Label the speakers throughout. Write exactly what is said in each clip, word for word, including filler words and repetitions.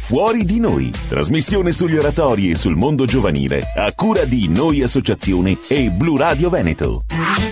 Speaker 1: Fuori di Noi, trasmissione sugli oratori e sul mondo giovanile, a cura di Noi Associazione e Blu Radio Veneto.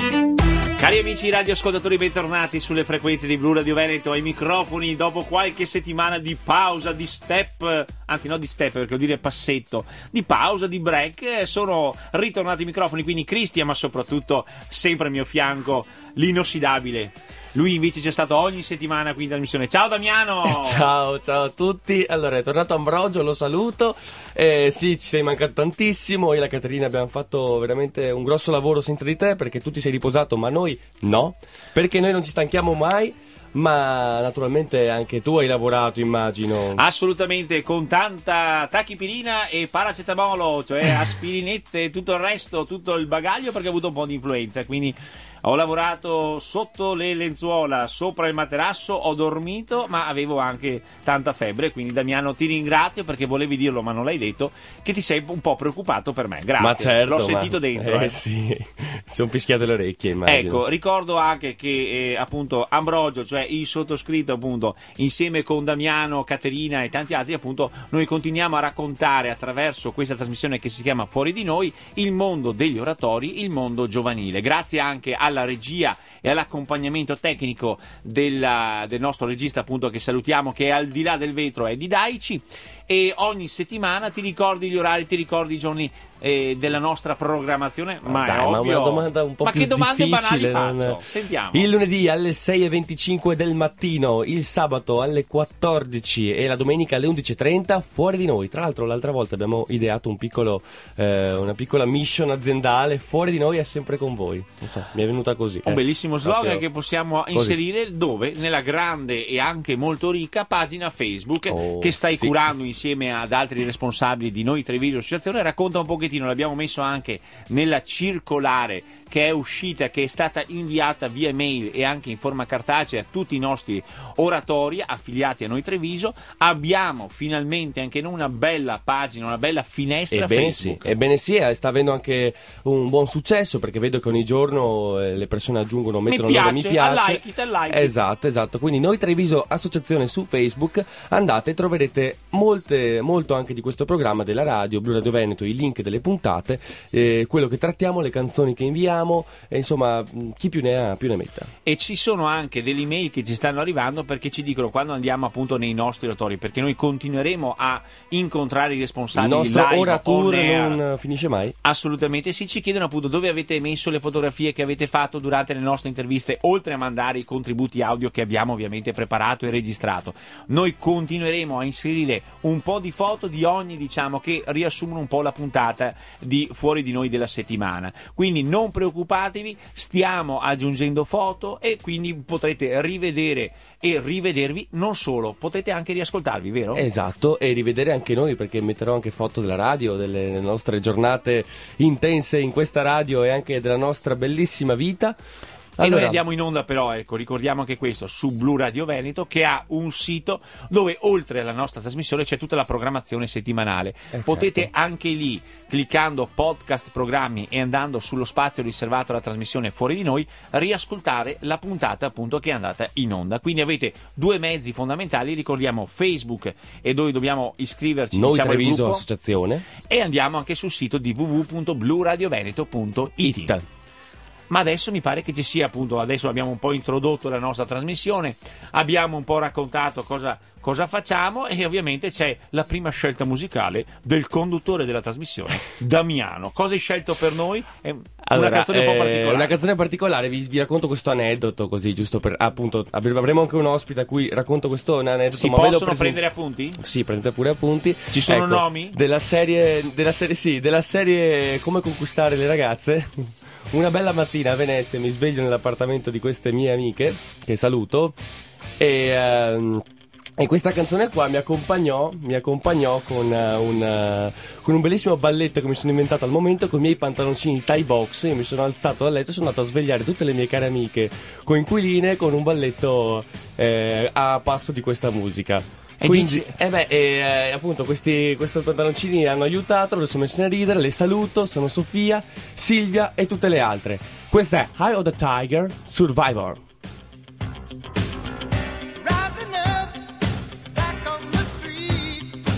Speaker 2: Cari amici radioascoltatori, bentornati sulle frequenze di Blu Radio Veneto, ai microfoni dopo qualche settimana di pausa, di step, anzi no di step perché vuol dire passetto, di pausa, di break, sono ritornati i microfoni, quindi Cristian, ma soprattutto sempre al mio fianco l'inossidabile. Lui invece c'è stato ogni settimana qui in trasmissione. Ciao Damiano!
Speaker 3: Ciao, ciao a tutti. Allora, è tornato Ambrogio, lo saluto. Eh, sì, ci sei mancato tantissimo. Io e la Caterina abbiamo fatto veramente un grosso lavoro senza di te, perché tu ti sei riposato, ma noi no. Perché noi non ci stanchiamo mai. Ma naturalmente anche tu hai lavorato, immagino.
Speaker 2: Assolutamente, con tanta tachipirina e paracetamolo, cioè aspirinette e tutto il resto, tutto il bagaglio, perché ho avuto un po' di influenza, quindi ho lavorato sotto le lenzuola, sopra il materasso, ho dormito, ma avevo anche tanta febbre, quindi Damiano ti ringrazio perché volevi dirlo ma non l'hai detto, che ti sei un po' preoccupato per me, grazie.
Speaker 3: Ma certo,
Speaker 2: l'ho sentito
Speaker 3: ma...
Speaker 2: dentro.
Speaker 3: Eh,
Speaker 2: eh.
Speaker 3: sì, sono fischiate le orecchie, immagino.
Speaker 2: Ecco, ricordo anche che eh, appunto Ambrogio, cioè il sottoscritto appunto, insieme con Damiano, Caterina e tanti altri appunto, noi continuiamo a raccontare attraverso questa trasmissione che si chiama Fuori di Noi il mondo degli oratori, il mondo giovanile, grazie anche alla regia e all'accompagnamento tecnico della, del nostro regista appunto, che salutiamo, che è al di là del vetro, è di Daici. E ogni settimana ti ricordi gli orari, ti ricordi i giorni eh, della nostra programmazione? Ma
Speaker 3: Dai,
Speaker 2: è
Speaker 3: ma
Speaker 2: ovvio.
Speaker 3: una domanda un po'
Speaker 2: ma
Speaker 3: più
Speaker 2: che domande
Speaker 3: difficile,
Speaker 2: banali
Speaker 3: non...
Speaker 2: faccio? Sentiamo.
Speaker 3: Il lunedì alle sei e venticinque del mattino, il sabato alle quattordici e la domenica alle undici e trenta, Fuori di Noi. Tra l'altro l'altra volta abbiamo ideato un piccolo, eh, una piccola mission aziendale. Fuori di Noi è sempre con voi. Non so, mi è venuta così.
Speaker 2: Un
Speaker 3: eh.
Speaker 2: bellissimo slogan
Speaker 3: Proprio...
Speaker 2: che possiamo
Speaker 3: così.
Speaker 2: inserire dove? Nella grande e anche molto ricca pagina Facebook
Speaker 3: oh,
Speaker 2: che stai
Speaker 3: sì.
Speaker 2: curando insieme ad altri responsabili di Noi Treviso Associazione. Racconta un pochettino, l'abbiamo messo anche nella circolare che è uscita, che è stata inviata via email e anche in forma cartacea a tutti i nostri oratori affiliati a Noi Treviso. Abbiamo finalmente anche noi una bella pagina, una bella finestra
Speaker 3: Ebbene
Speaker 2: Facebook.
Speaker 3: Sì, ebbene sì, sta avendo anche un buon successo, perché vedo che ogni giorno eh, le persone aggiungono, mettono
Speaker 2: mi
Speaker 3: il loro
Speaker 2: piace,
Speaker 3: mi piace.
Speaker 2: like it, like it.
Speaker 3: Esatto, esatto. Quindi Noi Treviso Associazione su Facebook, andate e troverete molte, molto anche di questo programma della radio, Blu Radio Veneto, i link delle puntate, eh, quello che trattiamo, le canzoni che inviamo, e insomma chi più ne ha più ne metta.
Speaker 2: E ci sono anche delle email che ci stanno arrivando perché ci dicono quando andiamo appunto nei nostri oratori, perché noi continueremo a incontrare i responsabili.
Speaker 3: Il nostro
Speaker 2: live,
Speaker 3: ora tour
Speaker 2: on
Speaker 3: non finisce mai.
Speaker 2: Assolutamente sì, ci chiedono appunto dove avete messo le fotografie che avete fatto durante le nostre interviste, oltre a mandare i contributi audio che abbiamo ovviamente preparato e registrato. Noi continueremo a inserire un po' di foto di ogni, diciamo, che riassumono un po' la puntata di Fuori di Noi della settimana. Quindi non preoccupatevi, stiamo aggiungendo foto e quindi potrete rivedere e rivedervi, non solo, potete anche riascoltarvi, vero?
Speaker 3: Esatto, e rivedere anche noi, perché metterò anche foto della radio, delle nostre giornate intense in questa radio e anche della nostra bellissima vita.
Speaker 2: E
Speaker 3: Allora,
Speaker 2: noi andiamo in onda però, ecco, ricordiamo anche questo, su Blu Radio Veneto, che ha un sito dove oltre alla nostra trasmissione c'è tutta la programmazione settimanale.
Speaker 3: Eh,
Speaker 2: Potete
Speaker 3: certo.
Speaker 2: anche lì, cliccando podcast programmi e andando sullo spazio riservato alla trasmissione Fuori di Noi, riascoltare la puntata appunto che è andata in onda. Quindi avete due mezzi fondamentali, ricordiamo Facebook e dove dobbiamo iscriverci,
Speaker 3: Noi
Speaker 2: diciamo, al
Speaker 3: Treviso
Speaker 2: gruppo,
Speaker 3: Associazione,
Speaker 2: e andiamo anche sul sito di w w w punto blu radio veneto punto i t.
Speaker 3: It.
Speaker 2: Ma adesso mi pare che ci sia appunto, adesso abbiamo un po' introdotto la nostra trasmissione, abbiamo un po' raccontato cosa, cosa facciamo e ovviamente c'è la prima scelta musicale del conduttore della trasmissione, Damiano. Cosa hai scelto per noi? È una
Speaker 3: allora,
Speaker 2: canzone un po'
Speaker 3: eh,
Speaker 2: particolare.
Speaker 3: Una canzone particolare, vi, vi racconto questo aneddoto così, giusto per, appunto, avremo anche un ospite a cui racconto questo aneddoto.
Speaker 2: Si
Speaker 3: ma ve lo
Speaker 2: possono
Speaker 3: presento...
Speaker 2: prendere appunti?
Speaker 3: Sì, prendete pure appunti.
Speaker 2: Ci sono
Speaker 3: Ecco,
Speaker 2: nomi?
Speaker 3: Della serie, della serie, sì, della serie Come conquistare le ragazze. Una bella mattina a Venezia mi sveglio nell'appartamento di queste mie amiche, che saluto, e, ehm, e questa canzone qua mi accompagnò, mi accompagnò con, uh, un, uh, con un bellissimo balletto che mi sono inventato al momento, con i miei pantaloncini Thai box. Io mi sono alzato dal letto e sono andato a svegliare tutte le mie care amiche coinquiline con un balletto eh, a passo di questa musica.
Speaker 2: E
Speaker 3: Quindi,
Speaker 2: dici...
Speaker 3: eh beh, eh, appunto questi, questi pantaloncini hanno aiutato, le sono messe a ridere, le saluto, sono Sofia, Silvia e tutte le altre. Questa è Eye of the Tiger Survivor.
Speaker 4: Rising up back on the street,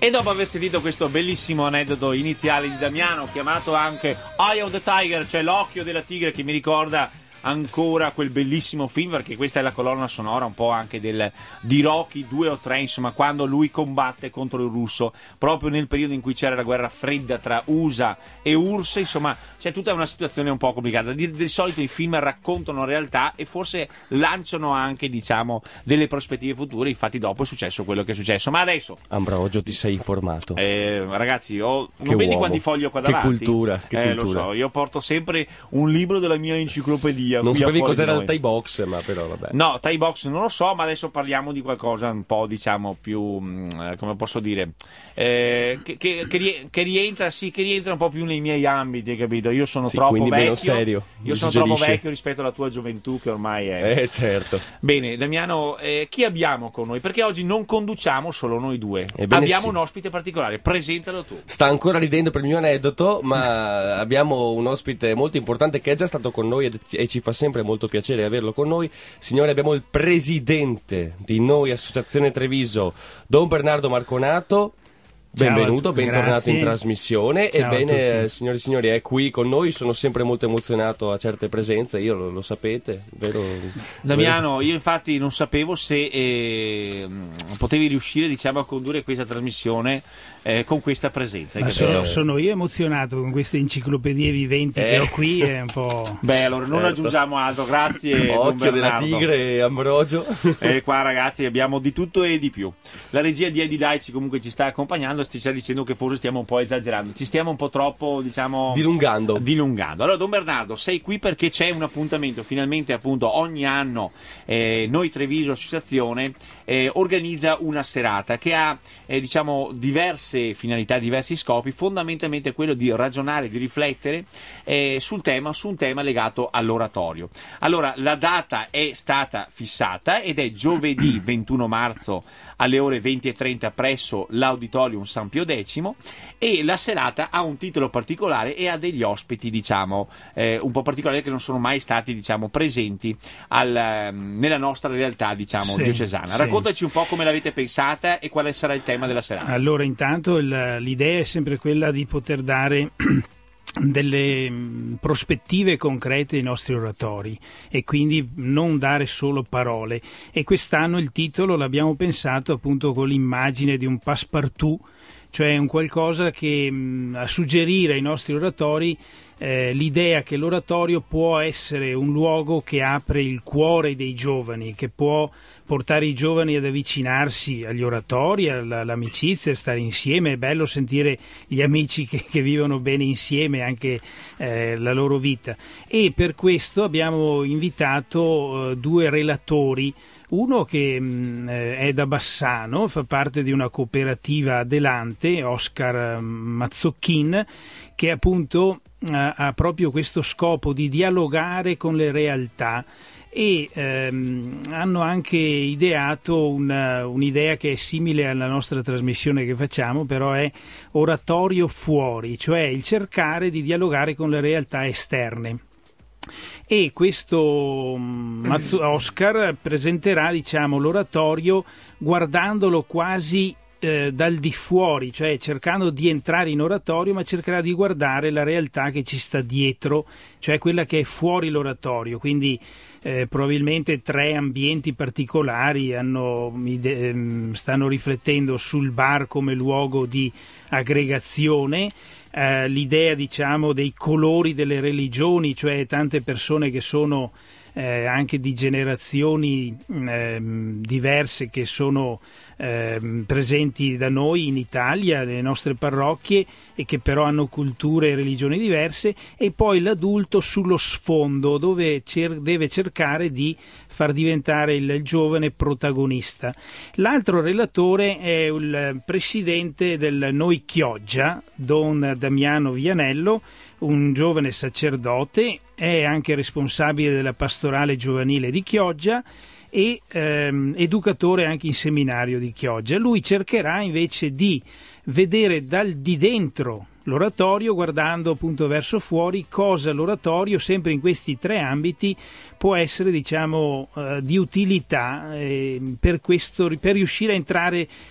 Speaker 2: E dopo aver sentito questo bellissimo aneddoto iniziale di Damiano, chiamato anche Eye of the Tiger, cioè l'occhio della tigre, che mi ricorda ancora quel bellissimo film, perché questa è la colonna sonora un po' anche del, di Rocky due o tre, insomma, quando lui combatte contro il russo, proprio nel periodo in cui c'era la guerra fredda tra U S A e U R S S, insomma c'è tutta una situazione un po' complicata. Di, di solito i film raccontano realtà e forse lanciano anche, diciamo, delle prospettive future, infatti dopo è successo quello che è successo. Ma adesso
Speaker 3: Ambrogio, ti sei informato?
Speaker 2: Eh, ragazzi, ho, non
Speaker 3: che
Speaker 2: vedi
Speaker 3: uomo.
Speaker 2: quanti fogli ho qua
Speaker 3: che
Speaker 2: davanti?
Speaker 3: cultura, che
Speaker 2: eh,
Speaker 3: cultura.
Speaker 2: Lo so, io porto sempre un libro della mia enciclopedia.
Speaker 3: Non sapevi cos'era il
Speaker 2: noi.
Speaker 3: Thai box, ma però vabbè.
Speaker 2: No, Thai box non lo so, ma adesso parliamo di qualcosa un po', diciamo, più, mh, come posso dire, eh, che, che, che, rie- che rientra, sì, che rientra un po' più nei miei ambiti, hai capito? Io sono
Speaker 3: Sì,
Speaker 2: troppo
Speaker 3: quindi
Speaker 2: vecchio.
Speaker 3: meno serio.
Speaker 2: Io sono
Speaker 3: Suggerisce.
Speaker 2: troppo vecchio rispetto alla tua gioventù, che ormai è.
Speaker 3: Eh, certo.
Speaker 2: Bene, Damiano, eh, chi abbiamo con noi? Perché oggi non conduciamo solo noi due.
Speaker 3: Ebbene
Speaker 2: abbiamo
Speaker 3: sì.
Speaker 2: un ospite particolare, presentalo tu.
Speaker 3: Sta ancora ridendo per il mio aneddoto, ma abbiamo un ospite molto importante che è già stato con noi ed- e ci fa sempre molto piacere averlo con noi. Signore, abbiamo il presidente di Noi Associazione Treviso, Don Bernardo Marconato.
Speaker 4: Ciao,
Speaker 3: Benvenuto, bentornato
Speaker 4: grazie.
Speaker 3: in trasmissione.
Speaker 4: Ciao a
Speaker 3: Ebbene,
Speaker 4: tutti.
Speaker 3: eh, signori e signori, è qui con noi. Sono sempre molto emozionato a certe presenze, io lo, lo sapete, vero?
Speaker 2: Damiano, io infatti non sapevo se eh, potevi riuscire, diciamo, a condurre questa trasmissione eh, con questa presenza. hai
Speaker 4: Ma
Speaker 2: capito?
Speaker 4: sono, sono io emozionato con queste enciclopedie viventi
Speaker 3: Eh.
Speaker 4: che ho qui, è un po'.
Speaker 2: Beh, allora non
Speaker 3: Certo.
Speaker 2: aggiungiamo altro, grazie. Don
Speaker 3: Occhio della
Speaker 2: Bernardo.
Speaker 3: tigre, Ambrogio.
Speaker 2: E qua ragazzi abbiamo di tutto e di più. La regia di Eddie Daici comunque ci sta accompagnando, ci sta dicendo che forse stiamo un po' esagerando, ci stiamo un po' troppo, diciamo,
Speaker 3: Dilungando.
Speaker 2: dilungando. Allora Don Bernardo, sei qui perché c'è un appuntamento, finalmente appunto ogni anno eh, Noi Treviso Associazione eh, organizza una serata che ha eh, diciamo diverse finalità, diversi scopi, fondamentalmente quello di ragionare, di riflettere eh, sul tema, su un tema legato all'oratorio. Allora la data è stata fissata ed è giovedì ventuno marzo alle ore venti e trenta presso l'Auditorium San Pio X, e la serata ha un titolo particolare e ha degli ospiti, diciamo, eh, un po' particolari che non sono mai stati, diciamo, presenti al, ehm, nella nostra realtà, diciamo,
Speaker 4: Sì,
Speaker 2: diocesana.
Speaker 4: sì.
Speaker 2: Raccontaci un po' come l'avete pensata e quale sarà il tema della serata.
Speaker 4: Allora, intanto il- l'idea è sempre quella di poter dare delle mh, prospettive concrete ai nostri oratori e quindi non dare solo parole, e quest'anno il titolo l'abbiamo pensato appunto con l'immagine di un passepartout, cioè un qualcosa che mh, a suggerire ai nostri oratori eh, l'idea che l'oratorio può essere un luogo che apre il cuore dei giovani, che può portare i giovani ad avvicinarsi agli oratori, alla- all'amicizia, stare insieme. È bello sentire gli amici che, che vivono bene insieme anche eh, la loro vita, e per questo abbiamo invitato eh, due relatori. Uno che mh, eh, è da Bassano, fa parte di una cooperativa Adelante, Oscar Mazzocchin, che appunto eh, ha proprio questo scopo di dialogare con le realtà, e ehm, hanno anche ideato una, un'idea che è simile alla nostra trasmissione che facciamo, però è oratorio fuori, cioè il cercare di dialogare con le realtà esterne. E questo mm, Mazzu- Oscar presenterà, diciamo, l'oratorio guardandolo quasi eh, dal di fuori, cioè cercando di entrare in oratorio, ma cercherà di guardare la realtà che ci sta dietro, cioè quella che è fuori l'oratorio. Quindi eh, probabilmente tre ambienti particolari hanno, ide- ehm, stanno riflettendo sul bar come luogo di aggregazione. Uh, l'idea, diciamo, dei colori delle religioni, cioè tante persone che sono eh, anche di generazioni eh, diverse, che sono eh, presenti da noi in Italia, nelle nostre parrocchie, e che però hanno culture e religioni diverse, e poi l'adulto sullo sfondo, dove cer- deve cercare di far diventare il giovane protagonista. L'altro relatore è il presidente del Noi Chioggia, Don Damiano Vianello, un giovane sacerdote, è anche responsabile della pastorale giovanile di Chioggia e ehm, educatore anche in seminario di Chioggia. Lui cercherà invece di vedere dal di dentro l'oratorio, guardando appunto verso fuori, cosa l'oratorio, sempre in questi tre ambiti, può essere, diciamo, eh, di utilità eh, per questo, per riuscire a entrare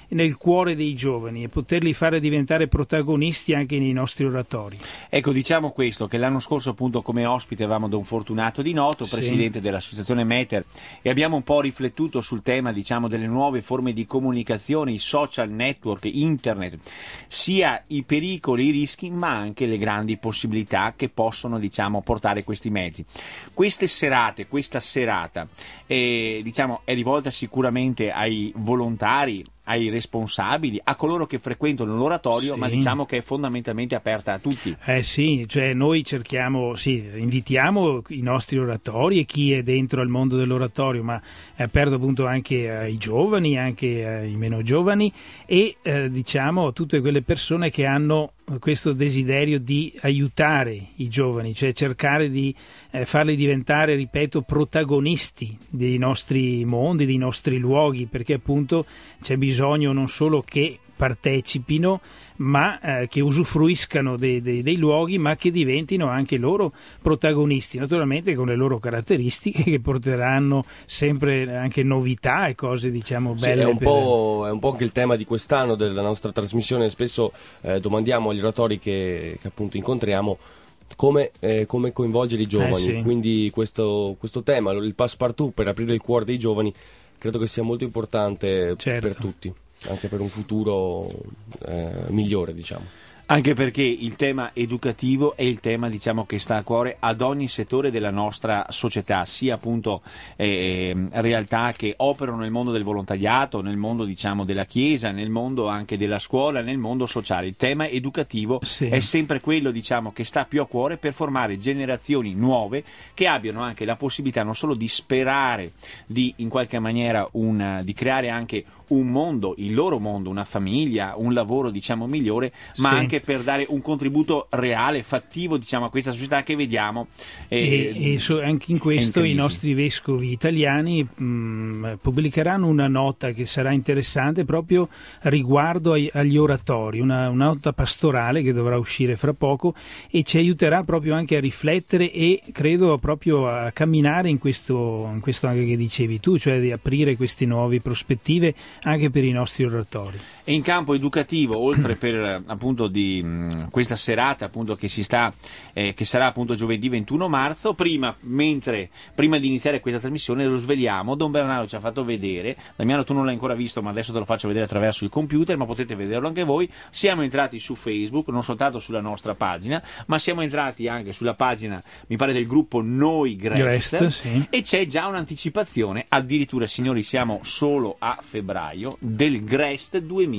Speaker 4: nel cuore dei giovani e poterli fare diventare protagonisti anche nei nostri oratori.
Speaker 2: Ecco, diciamo questo, che l'anno scorso appunto come ospite avevamo Don Fortunato Di Noto,
Speaker 4: Sì.
Speaker 2: presidente dell'associazione Meter, e abbiamo un po' riflettuto sul tema, diciamo, delle nuove forme di comunicazione, i social network, internet, sia i pericoli, i rischi, ma anche le grandi possibilità che possono, diciamo, portare questi mezzi. Queste serate, questa serata, eh, diciamo, è rivolta sicuramente ai volontari, ai responsabili, a coloro che frequentano l'oratorio,
Speaker 4: Sì.
Speaker 2: ma diciamo che è fondamentalmente aperta a tutti.
Speaker 4: Eh sì, cioè noi cerchiamo, sì, invitiamo i nostri oratori e chi è dentro al mondo dell'oratorio, ma è aperto appunto anche ai giovani, anche ai meno giovani e eh, diciamo tutte quelle persone che hanno questo desiderio di aiutare i giovani, cioè cercare di eh, farli diventare, ripeto, protagonisti dei nostri mondi, dei nostri luoghi, perché appunto c'è bisogno non solo che partecipino, ma eh, che usufruiscano dei, dei, dei luoghi, ma che diventino anche loro protagonisti, naturalmente con le loro caratteristiche che porteranno sempre anche novità e cose, diciamo, belle.
Speaker 3: Sì, è, un
Speaker 4: per...
Speaker 3: po', è un po' anche il tema di quest'anno della nostra trasmissione. Spesso eh, domandiamo agli oratori che, che appunto incontriamo come, eh, come coinvolgere i giovani,
Speaker 4: Eh sì.
Speaker 3: quindi questo, questo tema, il passepartout per aprire il cuore dei giovani, credo che sia molto importante
Speaker 4: Certo.
Speaker 3: per tutti, anche per un futuro eh, migliore, diciamo.
Speaker 2: Anche perché il tema educativo è il tema, diciamo, che sta a cuore ad ogni settore della nostra società, sia appunto eh, realtà che operano nel mondo del volontariato, nel mondo, diciamo, della chiesa, nel mondo anche della scuola, nel mondo sociale. Il tema educativo
Speaker 4: Sì.
Speaker 2: è sempre quello, diciamo, che sta più a cuore per formare generazioni nuove che abbiano anche la possibilità non solo di sperare di in qualche maniera un, di creare anche un mondo, il loro mondo, una famiglia, un lavoro, diciamo, migliore, ma
Speaker 4: Sì.
Speaker 2: anche per dare un contributo reale, fattivo, diciamo, a questa società che vediamo
Speaker 4: E,
Speaker 2: eh,
Speaker 4: e so- anche in questo
Speaker 2: in
Speaker 4: i
Speaker 2: crisi.
Speaker 4: nostri vescovi italiani mh, pubblicheranno una nota che sarà interessante proprio riguardo ai- agli oratori, una, una nota pastorale che dovrà uscire fra poco e ci aiuterà proprio anche a riflettere e credo proprio a camminare in questo, in questo anche che dicevi tu, cioè di aprire queste nuove prospettive anche per i nostri oratori.
Speaker 2: E in campo educativo, oltre per appunto di mh, questa serata appunto che si sta eh, che sarà appunto giovedì ventuno marzo, prima mentre prima di iniziare questa trasmissione lo svegliamo, Don Bernardo ci ha fatto vedere, Damiano tu non l'hai ancora visto ma adesso te lo faccio vedere attraverso il computer, ma potete vederlo anche voi. Siamo entrati su Facebook, non soltanto sulla nostra pagina, ma siamo entrati anche sulla pagina, mi pare, del gruppo Noi Grest,
Speaker 4: Grest, sì.
Speaker 2: e c'è già un'anticipazione, addirittura signori siamo solo a febbraio, del Grest duemilatredici.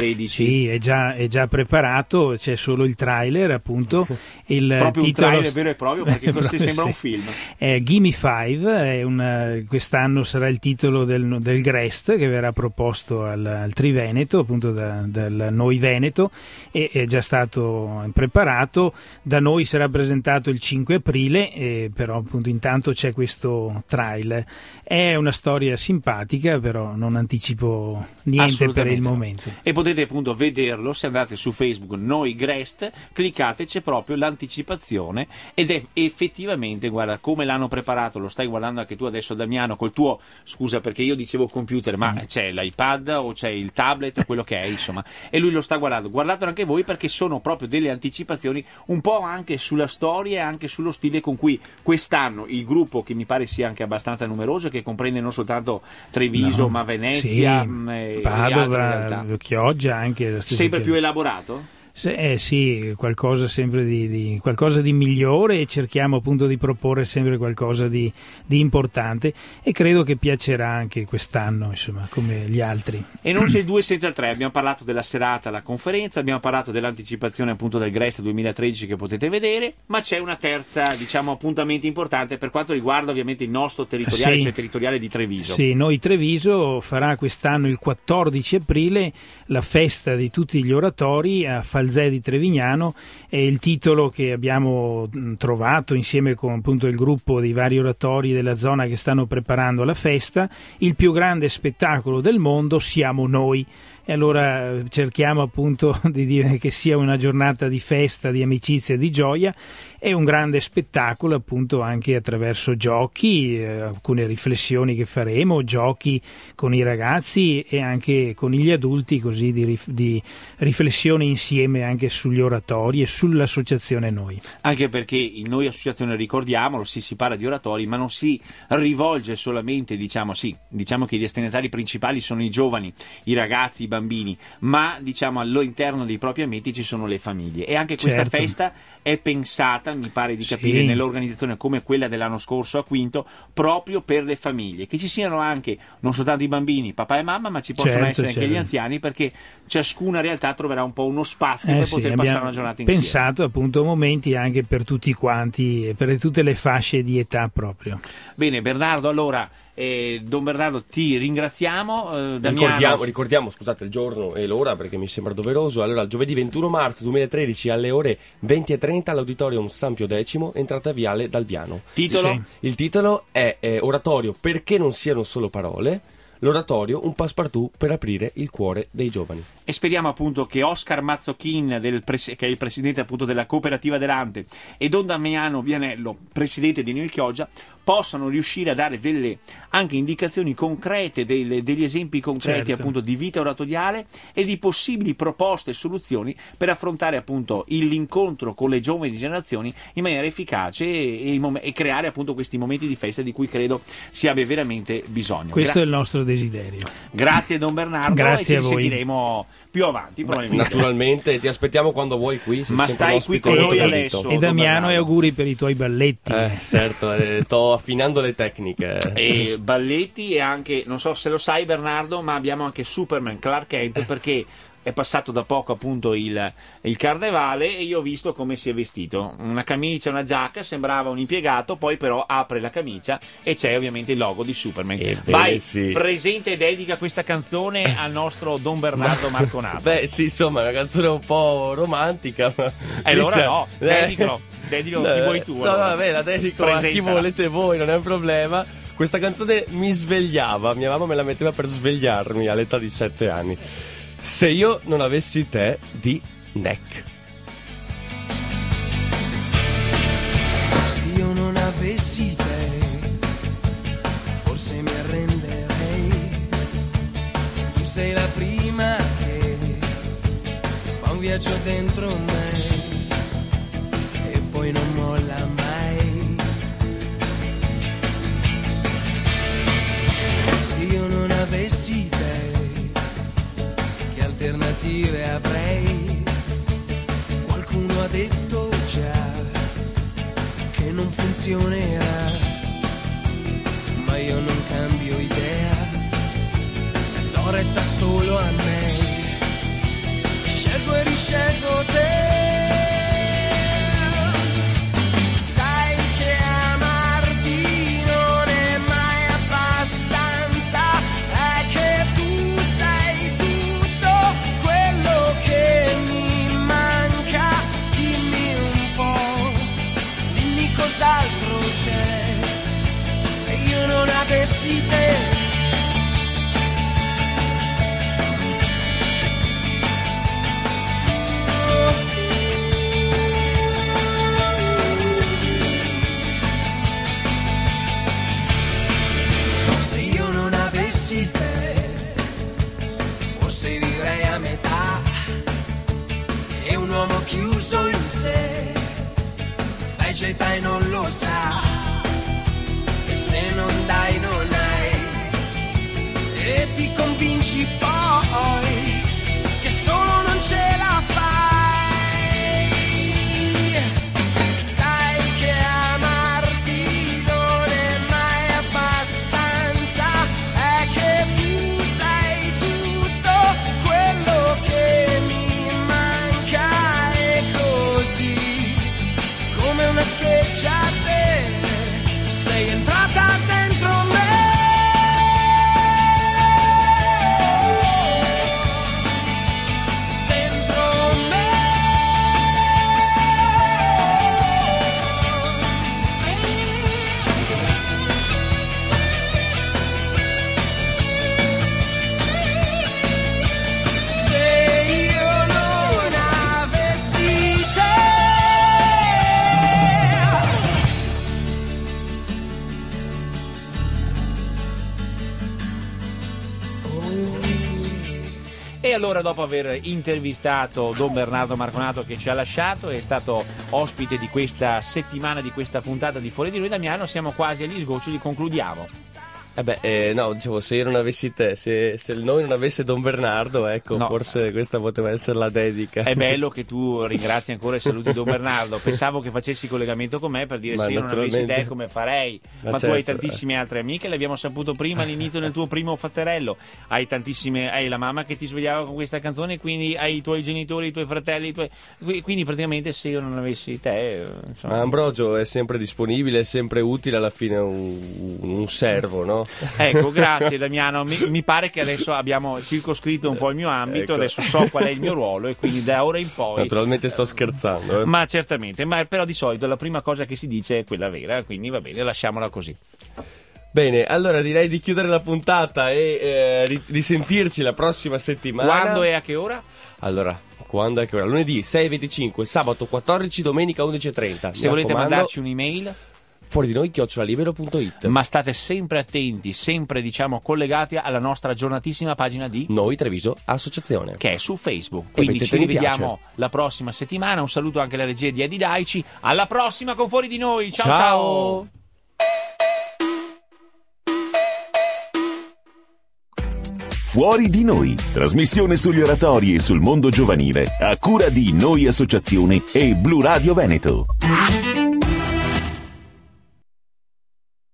Speaker 4: Sì, è già, è già preparato, c'è solo il trailer appunto. Il
Speaker 2: Proprio
Speaker 4: titolo...
Speaker 2: un trailer vero e proprio, perché così sembra
Speaker 4: Sì.
Speaker 2: un film.
Speaker 4: È Gimme Five, è una, quest'anno sarà il titolo del, del Grest che verrà proposto al, al Triveneto, appunto da, dal Noi Veneto, e è già stato preparato. Da noi sarà presentato il cinque aprile, e però appunto intanto c'è questo trailer. È una storia simpatica, però non anticipo niente per il momento.
Speaker 2: E potete appunto vederlo se andate su Facebook Noi Grest, cliccate, c'è proprio l'anticipazione ed è effettivamente, guarda, come l'hanno preparato, lo stai guardando anche tu adesso Damiano col tuo, scusa perché io dicevo computer, sì. Ma c'è l'iPad o c'è il tablet, quello che è, insomma, e lui lo sta guardando. Guardatelo anche voi perché sono proprio delle anticipazioni un po' anche sulla storia e anche sullo stile con cui quest'anno il gruppo, che mi pare sia anche abbastanza numeroso, che comprende non soltanto Treviso
Speaker 4: No,
Speaker 2: ma Venezia,
Speaker 4: sì,
Speaker 2: mh, e
Speaker 4: Padova, Chioggia, anche la stessa
Speaker 2: sempre
Speaker 4: Chioggia.
Speaker 2: più elaborato?
Speaker 4: Eh sì, qualcosa sempre di, di, qualcosa di migliore, e cerchiamo appunto di proporre sempre qualcosa di, di importante, e credo che piacerà anche quest'anno, insomma, come gli altri.
Speaker 2: E non c'è il due senza il tre, abbiamo parlato della serata, la conferenza, abbiamo parlato dell'anticipazione appunto del Grest duemilatredici che potete vedere, ma c'è una terza, diciamo, appuntamento importante per quanto riguarda ovviamente il nostro territoriale,
Speaker 4: sì.
Speaker 2: cioè territoriale di Treviso.
Speaker 4: Sì, Noi Treviso farà quest'anno il quattordici aprile la festa di tutti gli oratori a Falzè di Trevignano. È il titolo che abbiamo trovato insieme con appunto il gruppo dei vari oratori della zona che stanno preparando la festa: il più grande spettacolo del mondo siamo noi. e allora cerchiamo appunto di dire che sia una giornata di festa, di amicizia e di gioia. È un grande spettacolo appunto anche attraverso giochi, eh, alcune riflessioni che faremo, giochi con i ragazzi e anche con gli adulti, così di, rif- di riflessione insieme anche sugli oratori e sull'associazione Noi.
Speaker 2: Anche perché in Noi Associazione, ricordiamolo, si, si parla di oratori, ma non si rivolge solamente, diciamo, sì, diciamo che i destinatari principali sono i giovani, i ragazzi, i bambini, ma diciamo all'interno dei propri ambienti ci sono le famiglie, e anche questa
Speaker 4: Certo.
Speaker 2: festa è pensata, mi pare di capire,
Speaker 4: Sì.
Speaker 2: nell'organizzazione come quella dell'anno scorso a Quinto, proprio per le famiglie, che ci siano anche non soltanto i bambini, papà e mamma, ma ci possono
Speaker 4: Certo,
Speaker 2: essere anche
Speaker 4: certo.
Speaker 2: gli anziani, perché ciascuna realtà troverà un po' uno spazio
Speaker 4: Eh
Speaker 2: per
Speaker 4: sì,
Speaker 2: poter
Speaker 4: abbiamo
Speaker 2: passare una giornata insieme.
Speaker 4: pensato appunto momenti anche per tutti quanti e per tutte le fasce di età proprio.
Speaker 2: Bene, Bernardo, allora, eh, Don Bernardo, ti ringraziamo. eh, Damiano,
Speaker 3: Ricordiamo, ricordiamo, scusate, il giorno e l'ora perché mi sembra doveroso. Allora, giovedì ventuno marzo duemilatredici alle ore venti e trenta all'Auditorium San Pio X, entrata viale Dalviano.
Speaker 2: titolo?
Speaker 4: Sì.
Speaker 3: Il titolo è eh, Oratorio perché non siano solo parole. L'oratorio, un passepartout per aprire il cuore dei giovani.
Speaker 2: E speriamo appunto che Oscar Mazzocchin, del pres- che è il presidente appunto della cooperativa Delante, e Don Damiano Vianello, presidente di Noi Chioggia, possano riuscire a dare delle anche indicazioni concrete, delle- degli esempi concreti
Speaker 4: Certo.
Speaker 2: appunto di vita oratoriale e di possibili proposte e soluzioni per affrontare appunto il- l'incontro con le giovani generazioni in maniera efficace e, e i mom- e creare appunto questi momenti di festa di cui credo si abbia veramente bisogno.
Speaker 4: Questo
Speaker 2: Gra-
Speaker 4: è il nostro desiderio.
Speaker 2: Grazie Don Bernardo,
Speaker 4: Grazie
Speaker 2: e ci
Speaker 4: a voi.
Speaker 2: risentiremo più avanti probabilmente.
Speaker 3: Naturalmente, ti aspettiamo quando vuoi qui. Sei
Speaker 2: Ma
Speaker 3: sempre
Speaker 2: stai
Speaker 3: un
Speaker 2: qui
Speaker 3: ospite
Speaker 2: con
Speaker 3: molto
Speaker 2: noi
Speaker 3: gradito.
Speaker 2: adesso.
Speaker 4: E Damiano,
Speaker 2: Bernardo.
Speaker 4: e auguri per i tuoi balletti.
Speaker 3: Eh, certo, eh, sto affinando le tecniche.
Speaker 2: E balletti, e anche, non so se lo sai Bernardo, ma abbiamo anche Superman Clark Kent, perché è passato da poco appunto il, il carnevale e io ho visto come si è vestito, una camicia, una giacca, sembrava un impiegato, poi però apre la camicia e c'è ovviamente il logo di Superman.
Speaker 3: Ebbene,
Speaker 2: Vai,
Speaker 3: sì.
Speaker 2: presenta e dedica questa canzone al nostro Don Bernardo Marconato.
Speaker 3: Beh, sì, insomma, è una canzone un po' romantica. Ma...
Speaker 2: E allora
Speaker 3: Cristian-
Speaker 2: no,
Speaker 3: Eh.
Speaker 2: dedicalo, dedicalo a chi vuoi tu.
Speaker 3: No,
Speaker 2: allora.
Speaker 3: vabbè, la dedico a chi
Speaker 2: Presentala.
Speaker 3: volete voi, non è un problema. Questa canzone mi svegliava, mia mamma me la metteva per svegliarmi all'età di sette anni. Se io non avessi te di Neck.
Speaker 5: Se io non avessi te, forse mi arrenderei. Tu sei la prima che fa un viaggio dentro me e poi non molla mai. Se io non avessi te, che alternative avrei? Qualcuno ha detto già che non funzionerà, ma io non cambio idea, do retta solo a me, scelgo e riscelgo te. Sai che amarti non è mai abbastanza, è che tu sei tutto quello che mi manca. Dimmi un po', dimmi cos'altro c'è, se io non avessi te. Se io non avessi te, forse vivrei a metà. E un uomo chiuso in sé vegeta e non lo sa, e se non dai non hai, e ti convinci poi che solo non ce la fai. Sai che amarti non è mai abbastanza, è che tu sei tutto quello che mi manca, e così come una scheggia a te sei entrata dentro me.
Speaker 2: allora, dopo aver intervistato Don Bernardo Marconato, che ci ha lasciato, è stato ospite di questa settimana, di questa puntata di Fuori di Noi, Damiano, siamo quasi agli sgoccioli, concludiamo.
Speaker 3: Eh beh, eh, no, dicevo, se io non avessi te, se, se noi non avesse Don Bernardo, ecco, no. Forse questa poteva essere la dedica.
Speaker 2: È bello che tu ringrazi ancora e saluti Don Bernardo. Pensavo che facessi collegamento con me per dire se io non avessi te come farei. Ma, Ma certo, tu hai tantissime eh. altre amiche, l'abbiamo saputo prima all'inizio del tuo primo fatterello. Hai tantissime, hai la mamma che ti svegliava con questa canzone, quindi hai i tuoi genitori, i tuoi fratelli, i tuoi... quindi praticamente se io non avessi te... Insomma...
Speaker 3: Ma Ambrogio è sempre disponibile, è sempre utile, alla fine un, un servo, no?
Speaker 2: Ecco, grazie Damiano, mi, mi pare che adesso abbiamo circoscritto un po' il mio ambito, ecco. Adesso so qual è il mio ruolo e quindi da ora in poi...
Speaker 3: Naturalmente sto scherzando. Eh.
Speaker 2: Ma certamente, ma però di solito la prima cosa che si dice è quella vera, quindi va bene, lasciamola così.
Speaker 3: Bene, allora direi di chiudere la puntata e eh, di sentirci la prossima settimana.
Speaker 2: Quando e a che ora?
Speaker 3: Allora, quando è che ora? Lunedì sei e venticinque, sabato quattordici, domenica undici e trenta.
Speaker 2: Se volete mandarci un'email...
Speaker 3: Fuori di noi chiocciola libero punto it.
Speaker 2: Ma state sempre attenti, sempre diciamo collegati alla nostra aggiornatissima pagina di
Speaker 3: Noi Treviso Associazione,
Speaker 2: che è su Facebook. Quindi ci rivediamo la prossima settimana. Un saluto anche alla regia di Eddie Daici. Alla prossima con Fuori di Noi. Ciao ciao, ciao.
Speaker 1: Fuori di Noi, trasmissione sugli oratori e sul mondo giovanile a cura di Noi Associazione e Blu Radio Veneto.